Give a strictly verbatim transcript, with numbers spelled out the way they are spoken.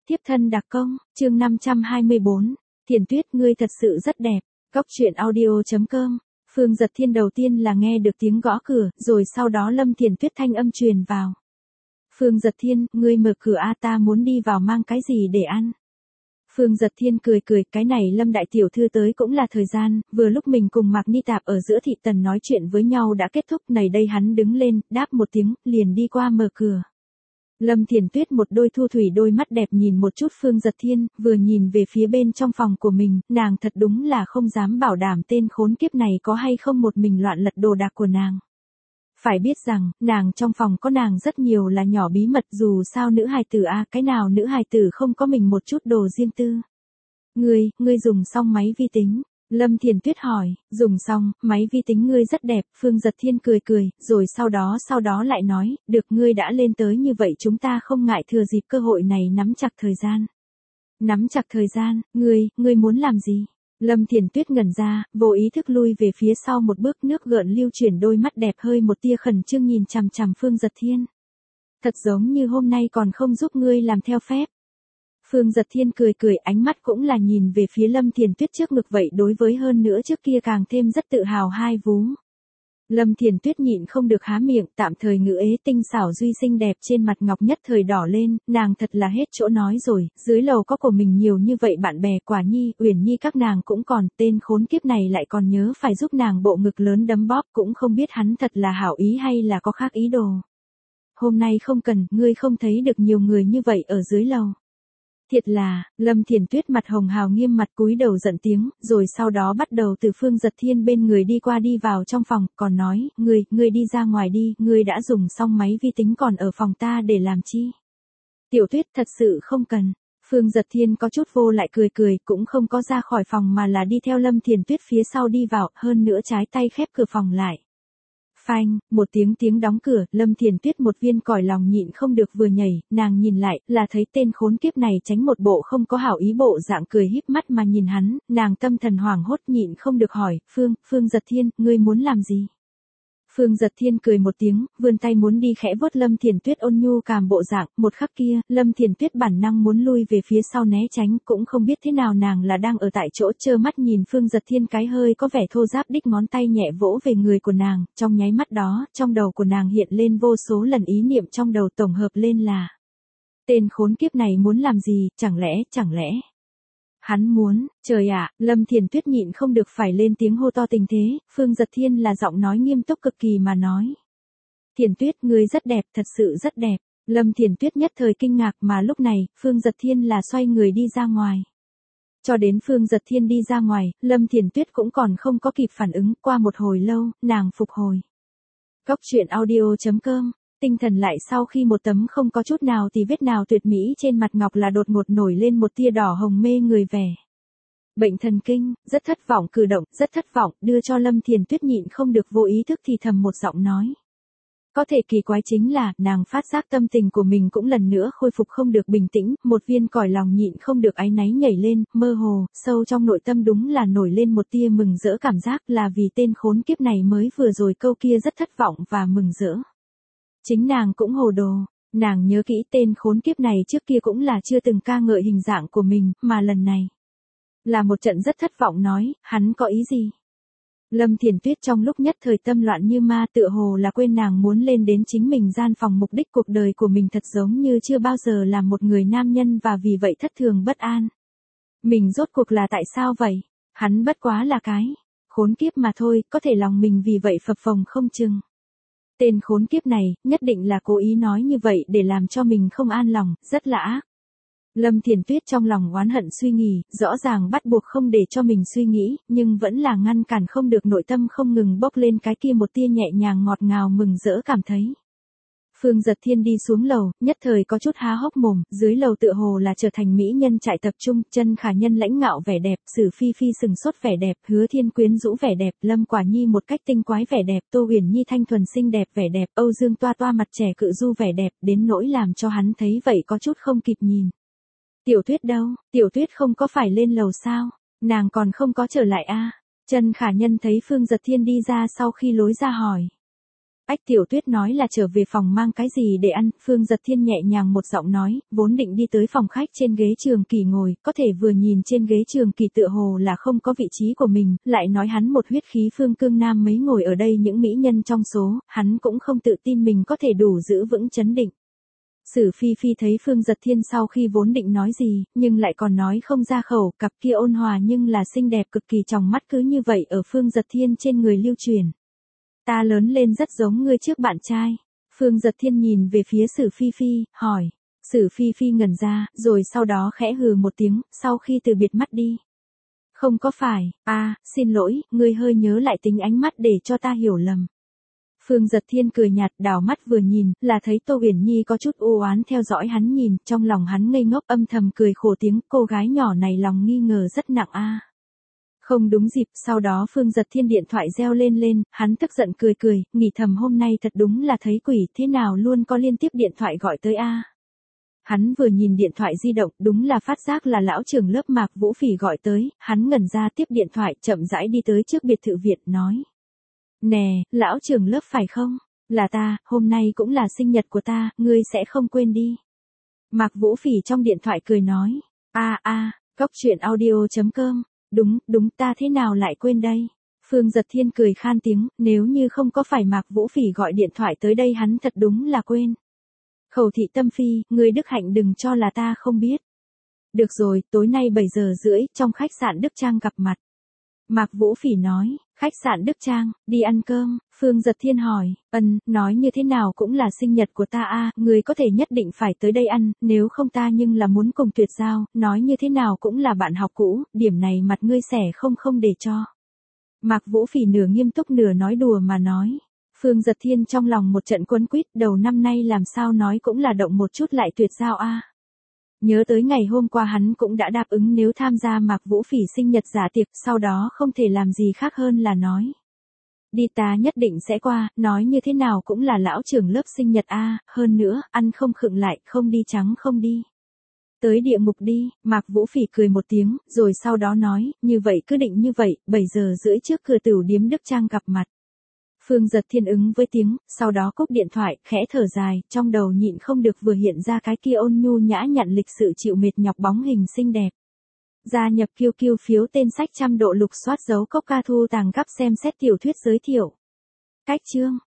Tiếp thân đặc công, chương năm trăm hai mươi bốn. Thiền Tuyết, ngươi thật sự rất đẹp. Góc truyện audio chấm com. Phương Giật Thiên đầu tiên là nghe được tiếng gõ cửa, rồi sau đó Lâm Thiền Tuyết thanh âm truyền vào. Phương Giật Thiên, ngươi mở cửa a, ta muốn đi vào mang cái gì để ăn. Phương Giật Thiên cười cười, cái này Lâm đại tiểu thư tới cũng là thời gian, vừa lúc mình cùng Mạc Ni Tạp ở giữa thị tần nói chuyện với nhau đã kết thúc, này đây hắn đứng lên, đáp một tiếng, liền đi qua mở cửa. Lâm Thiền Tuyết một đôi thu thủy đôi mắt đẹp nhìn một chút Phương Giật Thiên, vừa nhìn về phía bên trong phòng của mình, nàng thật đúng là không dám bảo đảm tên khốn kiếp này có hay không một mình loạn lật đồ đạc của nàng. Phải biết rằng, nàng trong phòng có nàng rất nhiều là nhỏ bí mật, dù sao nữ hài tử a, cái nào nữ hài tử không có mình một chút đồ riêng tư. Ngươi, ngươi dùng xong máy vi tính. Lâm Thiền Tuyết hỏi, dùng xong, máy vi tính ngươi rất đẹp, Phương Giật Thiên cười cười, rồi sau đó sau đó lại nói, được, ngươi đã lên tới như vậy chúng ta không ngại thừa dịp cơ hội này nắm chặt thời gian. Nắm chặt thời gian, ngươi, ngươi muốn làm gì? Lâm Thiền Tuyết ngẩn ra, vô ý thức lui về phía sau một bước, nước gợn lưu chuyển đôi mắt đẹp hơi một tia khẩn trương nhìn chằm chằm Phương Giật Thiên. Thật giống như hôm nay còn không giúp ngươi làm theo phép. Phương Giật Thiên cười cười, ánh mắt cũng là nhìn về phía Lâm Thiền Tuyết trước ngực vậy, đối với hơn nữa trước kia càng thêm rất tự hào hai vú. Lâm Thiền Tuyết nhịn không được há miệng, tạm thời ngữ ế tinh xảo duy xinh đẹp trên mặt ngọc nhất thời đỏ lên, nàng thật là hết chỗ nói rồi, dưới lầu có của mình nhiều như vậy bạn bè, Quả Nhi, Uyển Nhi các nàng cũng còn, tên khốn kiếp này lại còn nhớ phải giúp nàng bộ ngực lớn đấm bóp, cũng không biết hắn thật là hảo ý hay là có khác ý đồ. Hôm nay không cần, ngươi không thấy được nhiều người như vậy ở dưới lầu. Thiệt là, Lâm Thiền Tuyết mặt hồng hào nghiêm mặt cúi đầu giận tiếng, rồi sau đó bắt đầu từ Phương Giật Thiên bên người đi qua đi vào trong phòng, còn nói, ngươi, ngươi đi ra ngoài đi, ngươi đã dùng xong máy vi tính còn ở phòng ta để làm chi? Tiểu Tuyết thật sự không cần. Phương Giật Thiên có chút vô lại cười cười, cũng không có ra khỏi phòng mà là đi theo Lâm Thiền Tuyết phía sau đi vào, hơn nữa trái tay khép cửa phòng lại. Phanh, một tiếng tiếng đóng cửa, Lâm Thiền Tuyết một viên còi lòng nhịn không được vừa nhảy, nàng nhìn lại, là thấy tên khốn kiếp này tránh một bộ không có hảo ý bộ dạng cười híp mắt mà nhìn hắn, nàng tâm thần hoảng hốt nhịn không được hỏi, Phương, Phương Giật Thiên, ngươi muốn làm gì? Phương Giật Thiên cười một tiếng, vươn tay muốn đi khẽ vuốt Lâm Thiền Tuyết ôn nhu càm bộ dạng, một khắc kia, Lâm Thiền Tuyết bản năng muốn lui về phía sau né tránh, cũng không biết thế nào nàng là đang ở tại chỗ trơ mắt nhìn Phương Giật Thiên cái hơi có vẻ thô ráp đích ngón tay nhẹ vỗ về người của nàng, trong nháy mắt đó, trong đầu của nàng hiện lên vô số lần ý niệm trong đầu tổng hợp lên là: tên khốn kiếp này muốn làm gì, chẳng lẽ, chẳng lẽ... Hắn muốn, trời ạ, Lâm Thiền Tuyết nhịn không được phải lên tiếng hô to tình thế, Phương Giật Thiên là giọng nói nghiêm túc cực kỳ mà nói. Thiền Tuyết, ngươi rất đẹp, thật sự rất đẹp. Lâm Thiền Tuyết nhất thời kinh ngạc mà lúc này, Phương Giật Thiên là xoay người đi ra ngoài. Cho đến Phương Giật Thiên đi ra ngoài, Lâm Thiền Tuyết cũng còn không có kịp phản ứng, qua một hồi lâu, nàng phục hồi. Góc truyện audio chấm com. Tinh thần lại sau khi một tấm không có chút nào thì vết nào tuyệt mỹ trên mặt ngọc là đột ngột nổi lên một tia đỏ hồng mê người vẻ. Bệnh thần kinh, rất thất vọng cử động, rất thất vọng, đưa cho Lâm Thiền Tuyết nhịn không được vô ý thức thì thầm một giọng nói. Có thể kỳ quái chính là, nàng phát giác tâm tình của mình cũng lần nữa khôi phục không được bình tĩnh, một viên còi lòng nhịn không được áy náy nhảy lên, mơ hồ, sâu trong nội tâm đúng là nổi lên một tia mừng rỡ cảm giác là vì tên khốn kiếp này mới vừa rồi câu kia rất thất vọng và mừng rỡ. Chính nàng cũng hồ đồ, nàng nhớ kỹ tên khốn kiếp này trước kia cũng là chưa từng ca ngợi hình dạng của mình, mà lần này là một trận rất thất vọng nói, hắn có ý gì? Lâm Thiền Tuyết trong lúc nhất thời tâm loạn như ma tựa hồ là quên nàng muốn lên đến chính mình gian phòng, mục đích cuộc đời của mình thật giống như chưa bao giờ là một người nam nhân và vì vậy thất thường bất an. Mình rốt cuộc là tại sao vậy? Hắn bất quá là cái khốn kiếp mà thôi, có thể lòng mình vì vậy phập phồng không chừng. Tên khốn kiếp này, nhất định là cố ý nói như vậy để làm cho mình không an lòng, rất là ác. Lâm Thiền Tuyết trong lòng oán hận suy nghĩ, rõ ràng bắt buộc không để cho mình suy nghĩ, nhưng vẫn là ngăn cản không được nội tâm không ngừng bốc lên cái kia một tia nhẹ nhàng ngọt ngào mừng rỡ cảm thấy. Phương Giật Thiên đi xuống lầu, nhất thời có chút há hốc mồm, dưới lầu tựa hồ là trở thành mỹ nhân trại tập trung, Chân Khả Nhân lãnh ngạo vẻ đẹp, Sử Phi Phi sừng sốt vẻ đẹp, Hứa Thiên quyến rũ vẻ đẹp, Lâm Quả Nhi một cách tinh quái vẻ đẹp, Tô Uyển Nhi thanh thuần xinh đẹp vẻ đẹp, Âu Dương Toa Toa mặt trẻ cự du vẻ đẹp, đến nỗi làm cho hắn thấy vậy có chút không kịp nhìn. Tiểu Tuyết đâu, Tiểu Tuyết không có phải lên lầu sao, nàng còn không có trở lại a? Chân Khả Nhân thấy Phương Giật Thiên đi ra sau khi lối ra hỏi. Ách Tiểu Tuyết nói là trở về phòng mang cái gì để ăn, Phương Giật Thiên nhẹ nhàng một giọng nói, vốn định đi tới phòng khách trên ghế Trường Kỳ ngồi, có thể vừa nhìn trên ghế Trường Kỳ tựa hồ là không có vị trí của mình, lại nói hắn một huyết khí phương cương nam mấy ngồi ở đây những mỹ nhân trong số, hắn cũng không tự tin mình có thể đủ giữ vững chấn định. Sử Phi Phi thấy Phương Giật Thiên sau khi vốn định nói gì, nhưng lại còn nói không ra khẩu, cặp kia ôn hòa nhưng là xinh đẹp cực kỳ trong mắt cứ như vậy ở Phương Giật Thiên trên người lưu truyền. Ta lớn lên rất giống ngươi trước bạn trai. Phương Giật Thiên nhìn về phía Sử Phi Phi, hỏi. Sử Phi Phi ngẩn ra, rồi sau đó khẽ hừ một tiếng, sau khi từ biệt mắt đi. Không có phải, à, xin lỗi, ngươi hơi nhớ lại tính ánh mắt để cho ta hiểu lầm. Phương Giật Thiên cười nhạt, đảo mắt vừa nhìn, là thấy Tô Uyển Nhi có chút u oán theo dõi hắn nhìn, trong lòng hắn ngây ngốc âm thầm cười khổ tiếng, cô gái nhỏ này lòng nghi ngờ rất nặng a. Không đúng dịp, sau đó Phương Giật Thiên điện thoại reo lên lên, hắn tức giận cười cười, nghĩ thầm hôm nay thật đúng là thấy quỷ, thế nào luôn có liên tiếp điện thoại gọi tới a. Hắn vừa nhìn điện thoại di động, đúng là phát giác là lão trưởng lớp Mạc Vũ Phỉ gọi tới, hắn ngẩn ra tiếp điện thoại, chậm rãi đi tới trước biệt thự Việt, nói. Nè, lão trưởng lớp phải không? Là ta, hôm nay cũng là sinh nhật của ta, ngươi sẽ không quên đi. Mạc Vũ Phỉ trong điện thoại cười nói. A a, góc truyện audio chấm com. Đúng, đúng, ta thế nào lại quên đây? Phương Giật Thiên cười khan tiếng, nếu như không có phải Mạc Vũ Phỉ gọi điện thoại tới đây hắn thật đúng là quên. Khẩu thị tâm phi, người Đức Hạnh đừng cho là ta không biết. Được rồi, tối nay bảy giờ rưỡi, trong khách sạn Đức Trang gặp mặt. Mạc Vũ Phỉ nói, khách sạn Đức Trang, đi ăn cơm, Phương Giật Thiên hỏi, ân, nói như thế nào cũng là sinh nhật của ta a, người có thể nhất định phải tới đây ăn, nếu không ta nhưng là muốn cùng tuyệt giao, nói như thế nào cũng là bạn học cũ, điểm này mặt ngươi xẻ không không để cho. Mạc Vũ Phỉ nửa nghiêm túc nửa nói đùa mà nói. Phương Giật Thiên trong lòng một trận quấn quýt, đầu năm nay làm sao nói cũng là động một chút lại tuyệt giao a. Nhớ tới ngày hôm qua hắn cũng đã đáp ứng nếu tham gia Mạc Vũ Phỉ sinh nhật giả tiệc, sau đó không thể làm gì khác hơn là nói. Đi ta nhất định sẽ qua, nói như thế nào cũng là lão trưởng lớp sinh nhật a, hơn nữa, ăn không khựng lại, không đi trắng không đi. Tới địa ngục đi, Mạc Vũ Phỉ cười một tiếng, rồi sau đó nói, như vậy cứ định như vậy, bảy giờ rưỡi trước cửa tửu điếm Đức Trang gặp mặt. Phương Giật Thiên ứng với tiếng, sau đó cúp điện thoại, khẽ thở dài, trong đầu nhịn không được vừa hiện ra cái kia ôn nhu nhã nhặn lịch sự chịu mệt nhọc bóng hình xinh đẹp. Gia nhập Q Q phiếu tên sách trăm độ lục soát dấu cốc ca thu tàng gấp xem xét tiểu thuyết giới thiệu. Cách chương